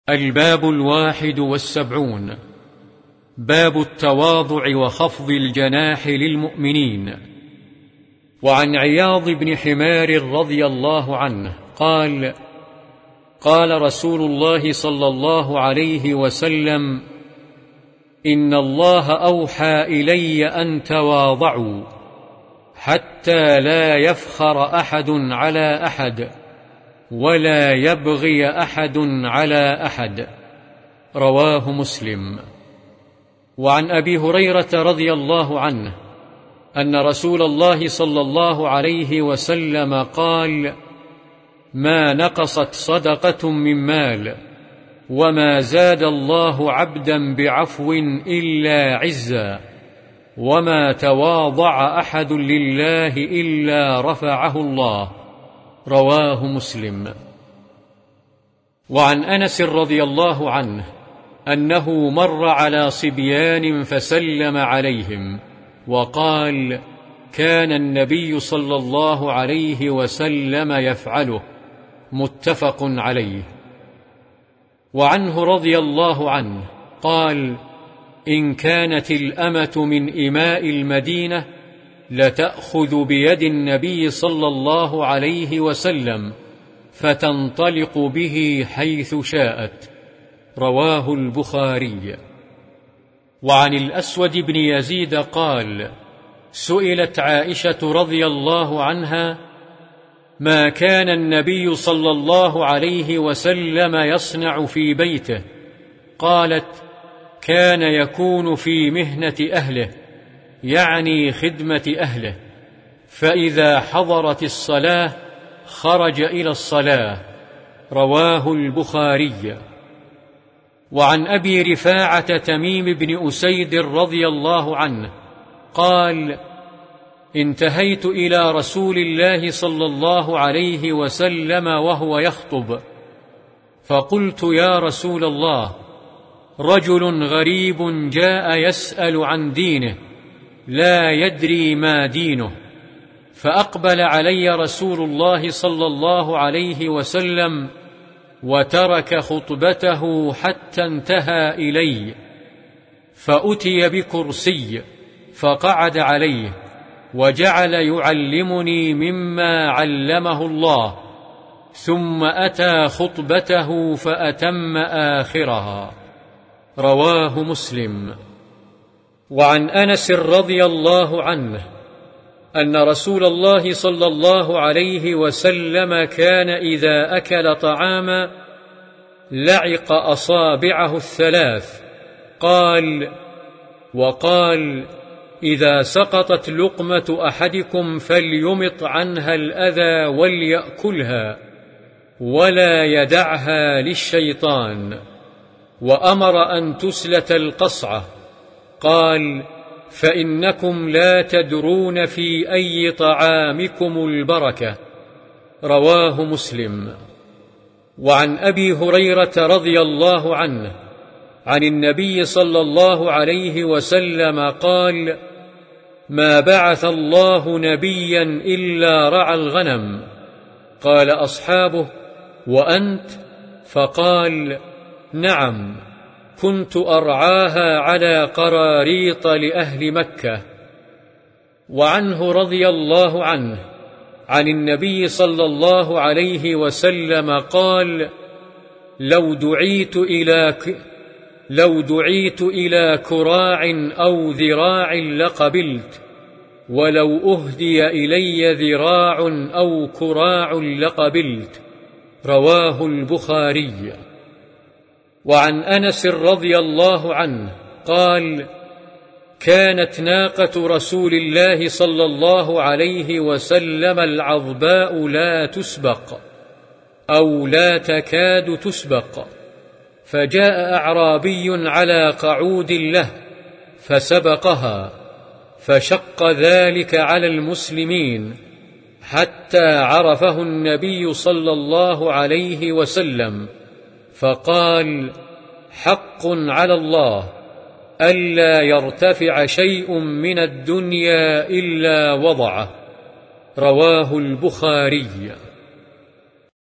الباب 71. باب التواضع وخفض الجناح للمؤمنين. وعن عياض بن حمار رضي الله عنه قال: قال رسول الله صلى الله عليه وسلم: إن الله أوحى إلي أن تواضعوا حتى لا يفخر أحد على أحد ولا يبغي أحد على أحد. رواه مسلم. وعن أبي هريرة رضي الله عنه أن رسول الله صلى الله عليه وسلم قال: ما نقصت صدقة من مال وما زاد الله عبدا بعفو إلا عزا وما تواضع أحد لله إلا رفعه الله. رواه مسلم. وعن أنس رضي الله عنه أنه مر على صبيان فسلم عليهم وقال: كان النبي صلى الله عليه وسلم يفعله. متفق عليه. وعنه رضي الله عنه قال: إن كانت الأمة من إماء المدينة لتأخذ بيد النبي صلى الله عليه وسلم فتنطلق به حيث شاءت. رواه البخاري. وعن الأسود بن يزيد قال: سئلت عائشة رضي الله عنها: ما كان النبي صلى الله عليه وسلم يصنع في بيته؟ قالت: كان يكون في مهنة أهله، يعني خدمة أهله، فإذا حضرت الصلاة خرج إلى الصلاة. رواه البخاري. وعن أبي رفاعة تميم بن أسيد رضي الله عنه قال: انتهيت إلى رسول الله صلى الله عليه وسلم وهو يخطب، فقلت: يا رسول الله، رجل غريب جاء يسأل عن دينه لا يدري ما دينه. فأقبل علي رسول الله صلى الله عليه وسلم وترك خطبته حتى انتهى إلي، فأتي بكرسي فقعد عليه وجعل يعلمني مما علمه الله، ثم أتى خطبته فأتم آخرها. رواه مسلم. وعن أنس رضي الله عنه أن رسول الله صلى الله عليه وسلم كان إذا أكل طعاما لعق أصابعه الثلاث. وقال: إذا سقطت لقمة أحدكم فليمط عنها الأذى وليأكلها ولا يدعها للشيطان. وأمر أن تسلت القصعة. قال: فإنكم لا تدرون في أي طعامكم البركة. رواه مسلم. وعن أبي هريرة رضي الله عنه عن النبي صلى الله عليه وسلم قال: ما بعث الله نبيا إلا رعى الغنم. قال أصحابه: وأنت؟ فقال: نعم، كنت أرعاها على قراريط لأهل مكة. وعنه رضي الله عنه عن النبي صلى الله عليه وسلم قال: لو دعيت إلى كراع أو ذراع لقبلت، ولو أهدي إلي ذراع أو كراع لقبلت. رواه البخاري. وعن أنس رضي الله عنه قال: كانت ناقة رسول الله صلى الله عليه وسلم العظباء لا تسبق أو لا تكاد تسبق، فجاء أعرابي على قعود له فسبقها، فشق ذلك على المسلمين حتى عرفه النبي صلى الله عليه وسلم، فقال: حق على الله ألا يرتفع شيء من الدنيا إلا وضعه. رواه البخاري.